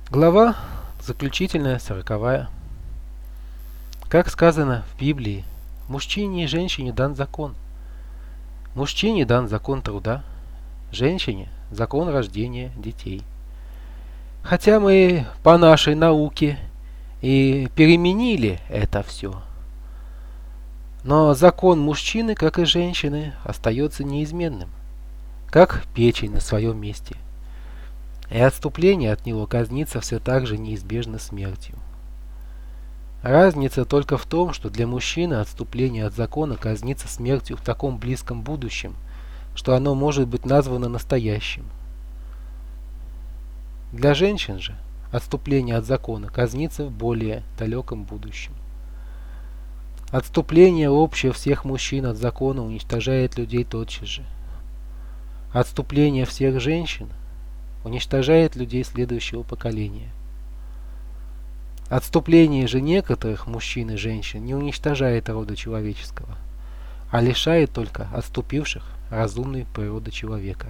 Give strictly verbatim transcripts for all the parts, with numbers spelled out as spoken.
Глава заключительная, сороковая. Как сказано в Библии, мужчине и женщине дан закон. Мужчине дан закон труда, женщине закон рождения детей. Хотя мы по нашей науке и переменили это все, но закон мужчины, как и женщины, остается неизменным, как печень на своем месте. И отступление от него казнится все так же неизбежно смертью. Разница только в том, что для мужчины отступление от закона казнится смертью в таком близком будущем, что оно может быть названо настоящим. Для женщин же отступление от закона казнится в более далеком будущем. Отступление общее всех мужчин от закона уничтожает людей тотчас же. Отступление всех женщин уничтожает людей следующего поколения. Отступление же некоторых мужчин и женщин не уничтожает рода человеческого, а лишает только отступивших разумной природы человека.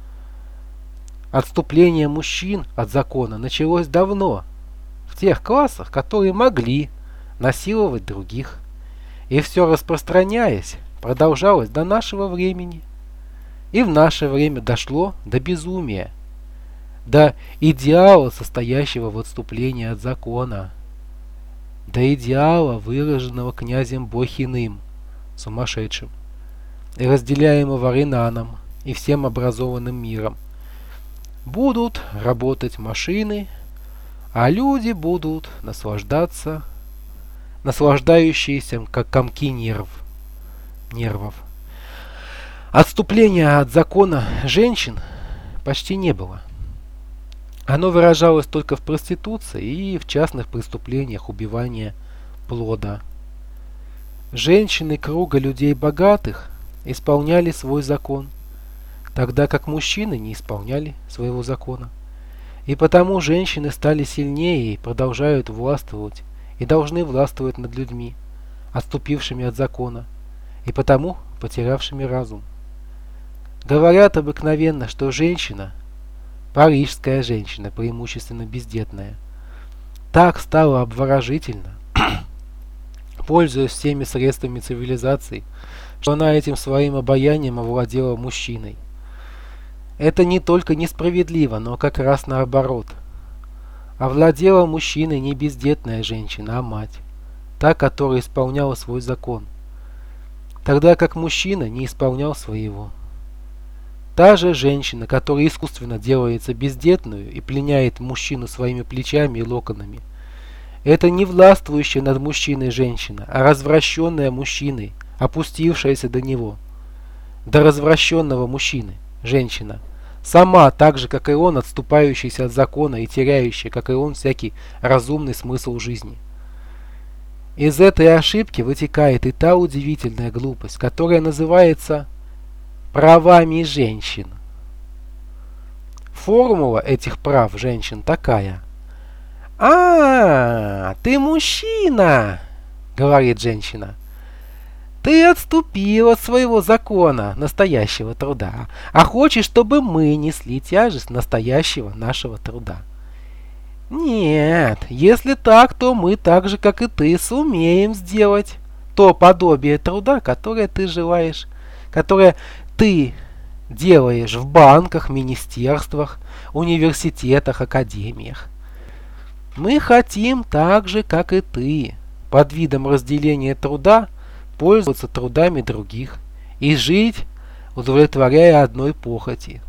Отступление мужчин от закона началось давно, в тех классах, которые могли насиловать других, и все распространяясь, продолжалось до нашего времени, и в наше время дошло до безумия, до идеала, состоящего в отступлении от закона, до идеала, выраженного князем Блохиным, сумасшедшим, и разделяемого Ренаном и всем образованным миром. Будут работать машины, а люди будут наслаждаться, наслаждающиеся как комки нерв, нервов. Отступления от закона женщин почти не было. Оно выражалось только в проституции и в частных преступлениях убивания плода. Женщины круга людей богатых исполняли свой закон, тогда как мужчины не исполняли своего закона. И потому женщины стали сильнее и продолжают властвовать, и должны властвовать над людьми, отступившими от закона, и потому потерявшими разум. Говорят обыкновенно, что женщина, парижская женщина, преимущественно бездетная, так стала обворожительна, пользуясь всеми средствами цивилизации, что она этим своим обаянием овладела мужчиной. Это не только несправедливо, но как раз наоборот. Овладела мужчиной не бездетная женщина, а мать, та, которая исполняла свой закон, тогда как мужчина не исполнял своего. Та же женщина, которая искусственно делается бездетную и пленяет мужчину своими плечами и локонами, это не властвующая над мужчиной женщина, а развращенная мужчиной, опустившаяся до него, до развращенного мужчины, женщина, сама, так же, как и он, отступающаяся от закона и теряющая, как и он, всякий разумный смысл жизни. Из этой ошибки вытекает и та удивительная глупость, которая называется правами женщин. Формула этих прав женщин такая. «А, ты мужчина!» — говорит женщина. «Ты отступил от своего закона настоящего труда, а хочешь, чтобы мы несли тяжесть настоящего нашего труда. Нет, если так, то мы так же, как и ты, сумеем сделать то подобие труда, которое ты желаешь, которое ты делаешь в банках, министерствах, университетах, академиях. Мы хотим так же, как и ты, под видом разделения труда, пользоваться трудами других и жить, удовлетворяя одной похоти».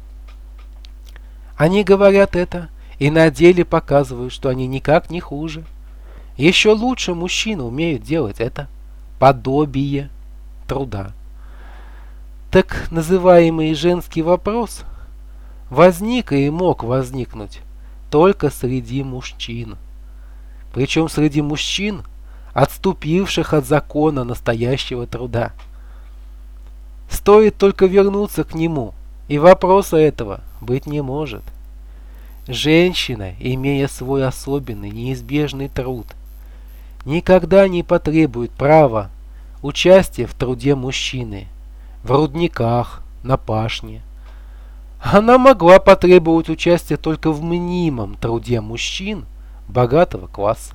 Они говорят это и на деле показывают, что они никак не хуже. Еще лучше мужчины умеют делать это подобие труда. Так называемый женский вопрос возник и мог возникнуть только среди мужчин. Причем среди мужчин, отступивших от закона настоящего труда. Стоит только вернуться к нему, и вопроса этого быть не может. Женщина, имея свой особенный, неизбежный труд, никогда не потребует права участия в труде мужчины, в рудниках, на пашне. Она могла потребовать участия только в мнимом труде мужчин богатого класса.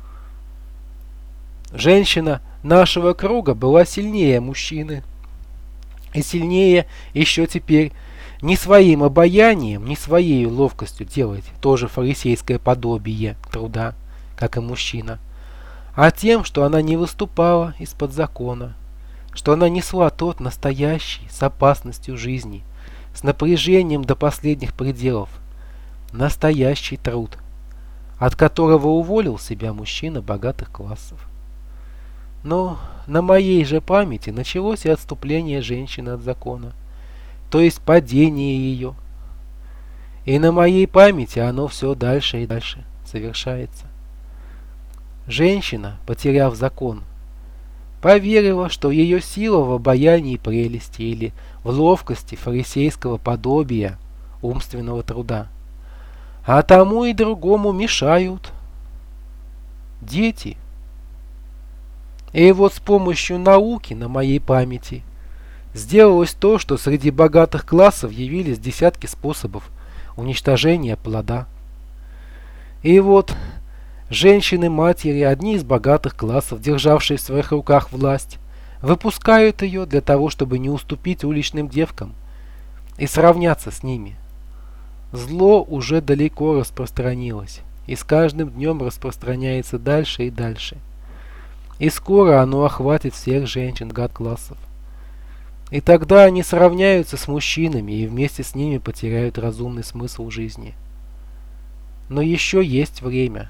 Женщина нашего круга была сильнее мужчины. И сильнее еще теперь не своим обаянием, не своей ловкостью делать тоже фарисейское подобие труда, как и мужчина, а тем, что она не выступала из-под закона, что она несла тот настоящий с опасностью жизни, с напряжением до последних пределов, настоящий труд, от которого уволил себя мужчина богатых классов. Но на моей же памяти началось и отступление женщины от закона, то есть падение ее. И на моей памяти оно все дальше и дальше совершается. Женщина, потеряв закон, поверила, что ее сила в обаянии прелести или в ловкости фарисейского подобия умственного труда. А тому и другому мешают дети. И вот с помощью науки на моей памяти сделалось то, что среди богатых классов явились десятки способов уничтожения плода. И вот женщины-матери, одни из богатых классов, державшие в своих руках власть, выпускают ее для того, чтобы не уступить уличным девкам и сравняться с ними. Зло уже далеко распространилось, и с каждым днем распространяется дальше и дальше. И скоро оно охватит всех женщин гад-классов. И тогда они сравняются с мужчинами и вместе с ними потеряют разумный смысл жизни. Но еще есть время.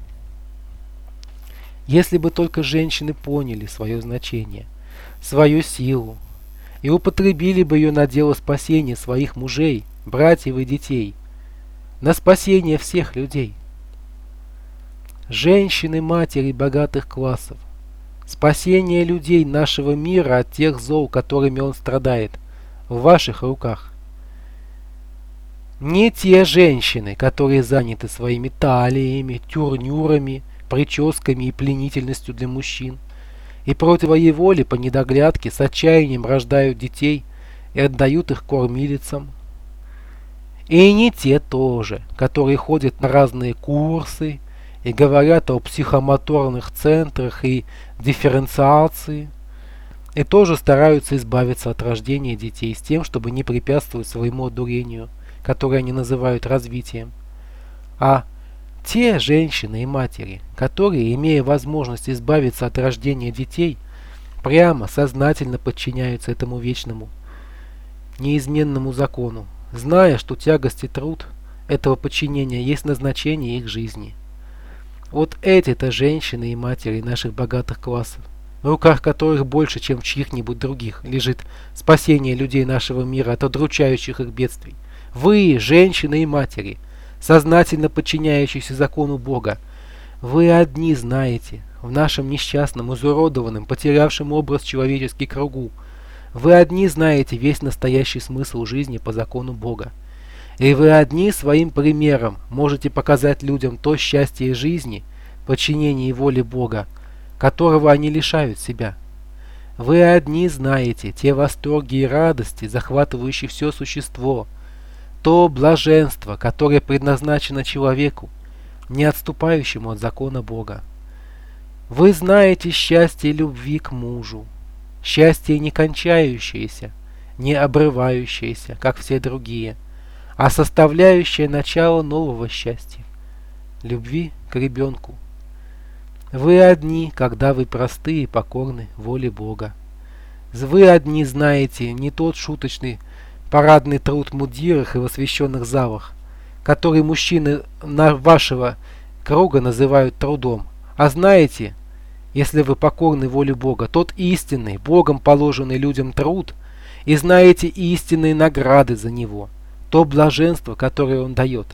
Если бы только женщины поняли свое значение, свою силу, и употребили бы ее на дело спасения своих мужей, братьев и детей, на спасение всех людей. Женщины-матери богатых классов, спасение людей нашего мира от тех зол, которыми он страдает, в ваших руках. Не те женщины, которые заняты своими талиями, тюрнюрами, прическами и пленительностью для мужчин, и против своей воли по недоглядке с отчаянием рождают детей и отдают их кормилицам. И не те тоже, которые ходят на разные курсы и говорят о психомоторных центрах и дифференциации, и тоже стараются избавиться от рождения детей с тем, чтобы не препятствовать своему одурению, которое они называют развитием. А те женщины и матери, которые, имея возможность избавиться от рождения детей, прямо сознательно подчиняются этому вечному, неизменному закону, зная, что тягость и труд этого подчинения есть назначение их жизни. Вот эти-то женщины и матери наших богатых классов, в руках которых больше, чем в чьих-нибудь других, лежит спасение людей нашего мира от удручающих их бедствий. Вы, женщины и матери, сознательно подчиняющиеся закону Бога, вы одни знаете, в нашем несчастном, изуродованном, потерявшем образ человеческий кругу, вы одни знаете весь настоящий смысл жизни по закону Бога. И вы одни своим примером можете показать людям то счастье жизни, подчинение воле Бога, которого они лишают себя. Вы одни знаете те восторги и радости, захватывающие все существо, то блаженство, которое предназначено человеку, не отступающему от закона Бога. Вы знаете счастье любви к мужу, счастье не кончающееся, не обрывающееся, как все другие, а составляющее начало нового счастья, любви к ребенку. Вы одни, когда вы просты и покорны воле Бога. Вы одни знаете не тот шуточный парадный труд в мундирах и в освященных залах, который мужчины вашего круга называют трудом, а знаете, если вы покорны воле Бога, тот истинный, Богом положенный людям труд, и знаете истинные награды за него, то блаженство, которое он дает.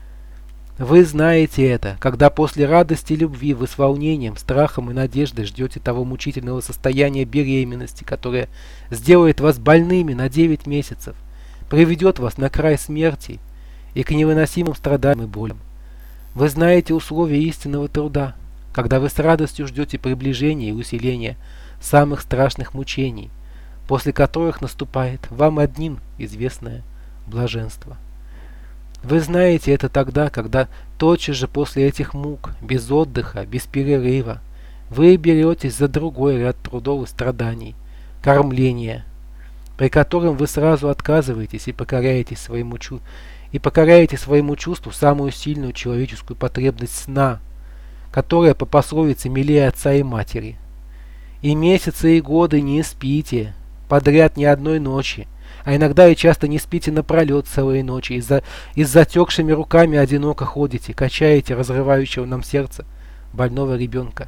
Вы знаете это, когда после радости и любви вы с волнением, страхом и надеждой ждете того мучительного состояния беременности, которое сделает вас больными на девять месяцев, приведет вас на край смерти и к невыносимым страданиям и болям. Вы знаете условия истинного труда, когда вы с радостью ждете приближения и усиления самых страшных мучений, после которых наступает вам одним известное блаженства. Вы знаете это тогда, когда тотчас же после этих мук, без отдыха, без перерыва, вы беретесь за другой ряд трудов и страданий, кормления, при котором вы сразу отказываетесь и покоряете своему, чу... и покоряете своему чувству самую сильную человеческую потребность сна, которая по пословице милее отца и матери. И месяцы и годы не спите, подряд ни одной ночи, а иногда и часто не спите напролет целые ночи, и, за, и с затекшими руками одиноко ходите, качаете разрывающего нам сердце больного ребенка.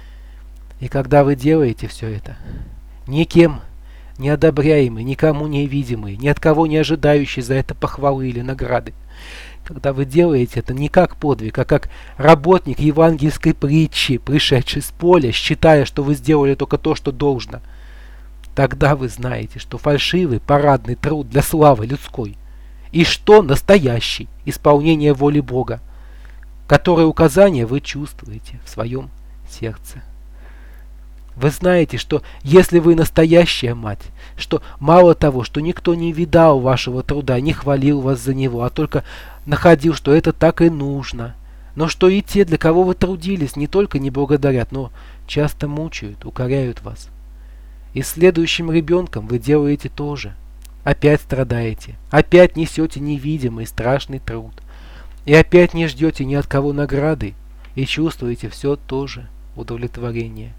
И когда вы делаете все это, никем не одобряемый, никому не видимый, ни от кого не ожидающий за это похвалы или награды, когда вы делаете это не как подвиг, а как работник евангельской притчи, пришедший с поля, считая, что вы сделали только то, что должно, тогда вы знаете, что фальшивый парадный труд для славы людской, и что настоящий исполнение воли Бога, которое указание вы чувствуете в своем сердце. Вы знаете, что если вы настоящая мать, что мало того, что никто не видал вашего труда, не хвалил вас за него, а только находил, что это так и нужно, но что и те, для кого вы трудились, не только не благодарят, но часто мучают, укоряют вас. И с следующим ребенком вы делаете то же. Опять страдаете, опять несете невидимый страшный труд, и опять не ждете ни от кого награды, и чувствуете все то же удовлетворение.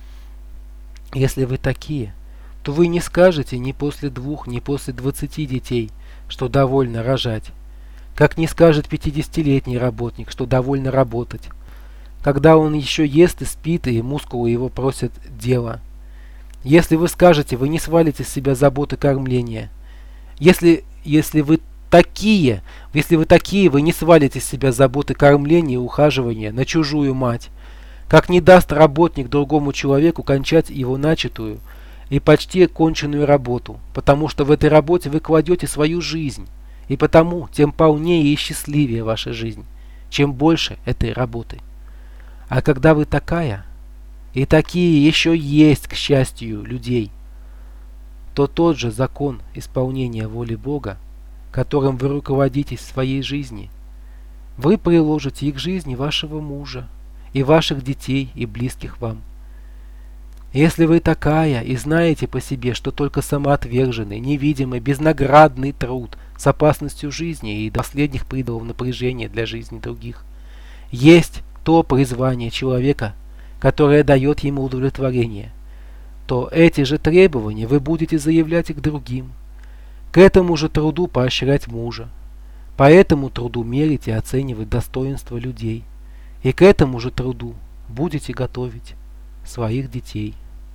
Если вы такие, то вы не скажете ни после двух, ни после двадцати детей, что довольно рожать, как не скажет пятидесятилетний работник, что довольно работать, когда он еще ест и спит, и мускулы его просят дела. Если вы скажете, вы не свалите с себя заботы кормления. Если, если вы такие, если вы такие, вы не свалите с себя заботы кормления и ухаживания на чужую мать, как не даст работник другому человеку кончать его начатую и почти конченную работу, потому что в этой работе вы кладете свою жизнь, и потому тем полнее и счастливее ваша жизнь, чем больше этой работы. А когда вы такая, и такие еще есть, к счастью, людей, то тот же закон исполнения воли Бога, которым вы руководитесь в своей жизни, вы приложите и к жизни вашего мужа, и ваших детей, и близких вам. Если вы такая и знаете по себе, что только самоотверженный, невидимый, безнаградный труд с опасностью жизни и до последних пределов напряжения для жизни других есть то призвание человека, которое дает ему удовлетворение, то эти же требования вы будете заявлять и к другим. К этому же труду поощрять мужа, по этому труду мерить и оценивать достоинство людей, и к этому же труду будете готовить своих детей.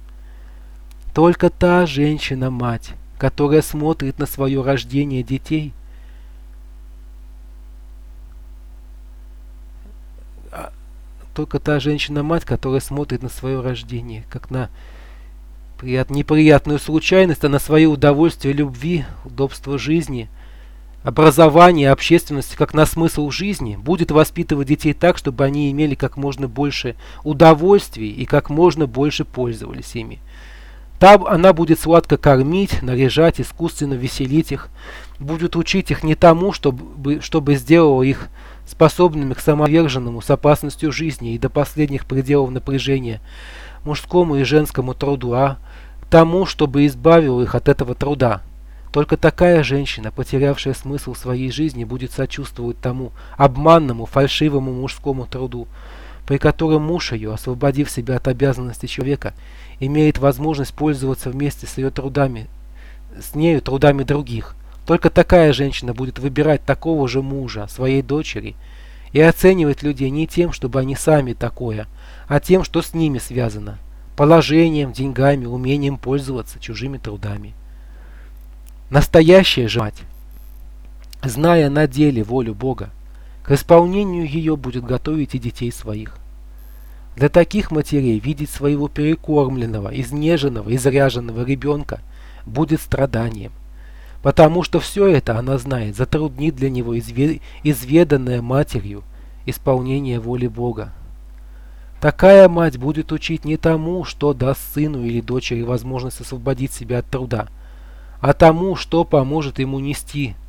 Только та женщина-мать, которая смотрит на свое рождение детей, только та женщина-мать, которая смотрит на свое рождение, как на прият, неприятную случайность, а на свое удовольствие любви, удобство жизни, образование, общественности, как на смысл жизни, будет воспитывать детей так, чтобы они имели как можно больше удовольствий и как можно больше пользовались ими. Там она будет сладко кормить, наряжать, искусственно веселить их, будет учить их не тому, чтобы, чтобы сделало их способными к самоотверженному с опасностью жизни и до последних пределов напряжения мужскому и женскому труду, а тому, чтобы избавил их от этого труда. Только такая женщина, потерявшая смысл своей жизни, будет сочувствовать тому обманному, фальшивому мужскому труду, при котором муж ее, освободив себя от обязанностей человека, имеет возможность пользоваться вместе с ее трудами, с нею трудами других. Только такая женщина будет выбирать такого же мужа, своей дочери, и оценивать людей не тем, чтобы они сами такое, а тем, что с ними связано, положением, деньгами, умением пользоваться чужими трудами. Настоящая же мать, зная на деле волю Бога, к исполнению ее будет готовить и детей своих. Для таких матерей видеть своего перекормленного, изнеженного, изряженного ребенка будет страданием, потому что все это, она знает, затруднит для него изве- изведанное матерью исполнение воли Бога. Такая мать будет учить не тому, что даст сыну или дочери возможность освободить себя от труда, а тому, что поможет ему нести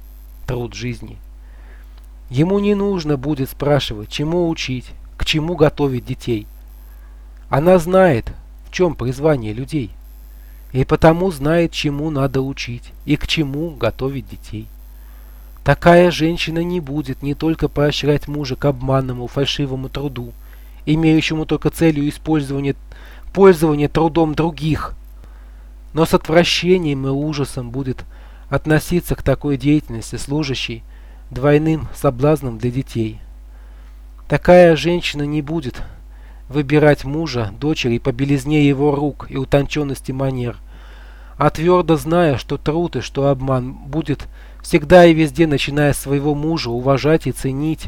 труд жизни. Ему не нужно будет спрашивать, чему учить, к чему готовить детей. Она знает, в чем призвание людей, и потому знает, чему надо учить и к чему готовить детей. Такая женщина не будет не только поощрять мужа к обманному, фальшивому труду, имеющему только целью использования пользования трудом других, но с отвращением и ужасом будет относиться к такой деятельности, служащей двойным соблазном для детей. Такая женщина не будет выбирать мужа, дочери по белизне его рук и утонченности манер, а твердо зная, что труд и что обман, будет всегда и везде, начиная с своего мужа, уважать и ценить,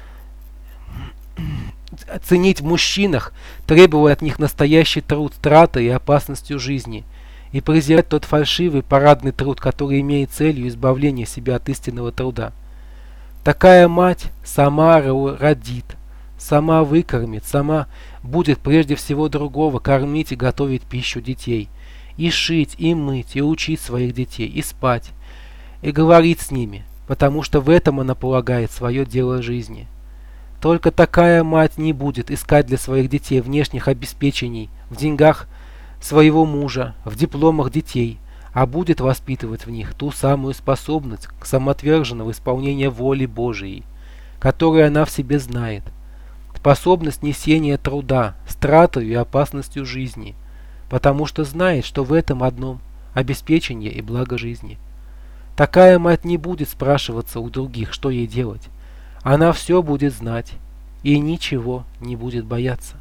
ценить в мужчинах, требуя от них настоящий труд, траты и опасностью жизни, и презирать тот фальшивый парадный труд, который имеет целью избавления себя от истинного труда. Такая мать сама родит, сама выкормит, сама будет прежде всего другого кормить и готовить пищу детей, и шить, и мыть, и учить своих детей, и спать, и говорить с ними, потому что в этом она полагает свое дело жизни. Только такая мать не будет искать для своих детей внешних обеспечений в деньгах своего мужа, в дипломах детей, а будет воспитывать в них ту самую способность к самоотверженному исполнению воли Божией, которую она в себе знает, способность несения труда с тратой и опасностью жизни, потому что знает, что в этом одном обеспечение и благо жизни. Такая мать не будет спрашиваться у других, что ей делать. Она все будет знать и ничего не будет бояться.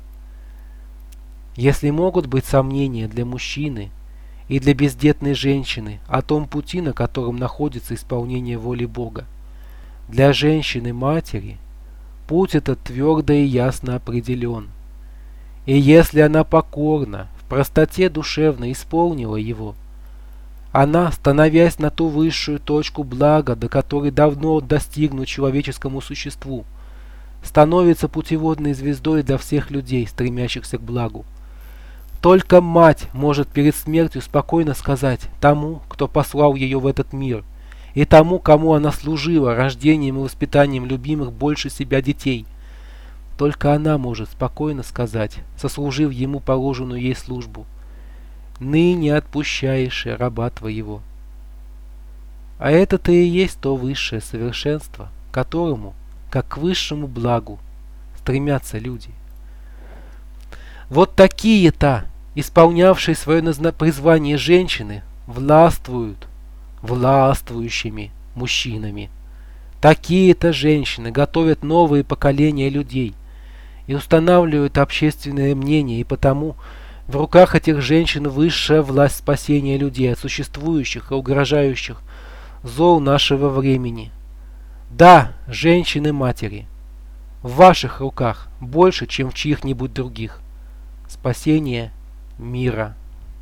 Если могут быть сомнения для мужчины и для бездетной женщины о том пути, на котором находится исполнение воли Бога, для женщины-матери путь этот твердо и ясно определен. И если она покорно, в простоте душевно исполнила его, она, становясь на ту высшую точку блага, до которой давно достигнут человеческому существу, становится путеводной звездой для всех людей, стремящихся к благу. Только мать может перед смертью спокойно сказать тому, кто послал ее в этот мир, и тому, кому она служила рождением и воспитанием любимых больше себя детей. Только она может спокойно сказать, сослужив ему положенную ей службу: «Ныне отпущаешь раба твоего». А это-то и есть то высшее совершенство, к которому, как к высшему благу, стремятся люди. Вот такие-то, исполнявшие свое призвание женщины, властвуют властвующими мужчинами. Такие-то женщины готовят новые поколения людей и устанавливают общественное мнение, и потому в руках этих женщин высшая власть спасения людей от существующих и угрожающих зол нашего времени. Да, женщины-матери, в ваших руках больше, чем в чьих-нибудь других, спасение мира.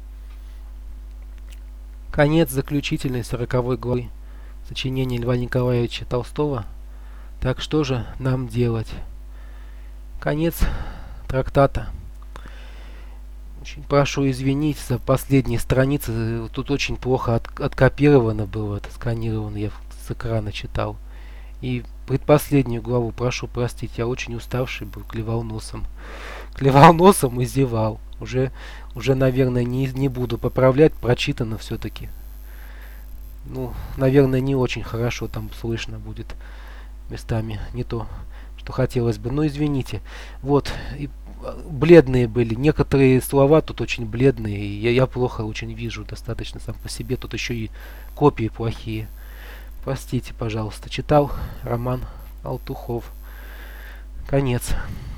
Конец заключительной сороковой главы сочинения Льва Николаевича Толстого. Так что же нам делать? Конец трактата. Очень прошу извинить за последние страницы. Тут очень плохо от, откопировано было, это сканировано, я с экрана читал. И предпоследнюю главу прошу простить, я очень уставший был, клевал носом. Клевал носом и зевал. Уже, уже наверное, не, не буду поправлять, прочитано все-таки. Ну, наверное, не очень хорошо там слышно будет местами, не то, что хотелось бы. Но извините. Вот, и бледные были. Некоторые слова тут очень бледные. И я, я плохо очень вижу достаточно сам по себе. Тут еще и копии плохие. Простите, пожалуйста. Читал Роман Алтухов. Конец.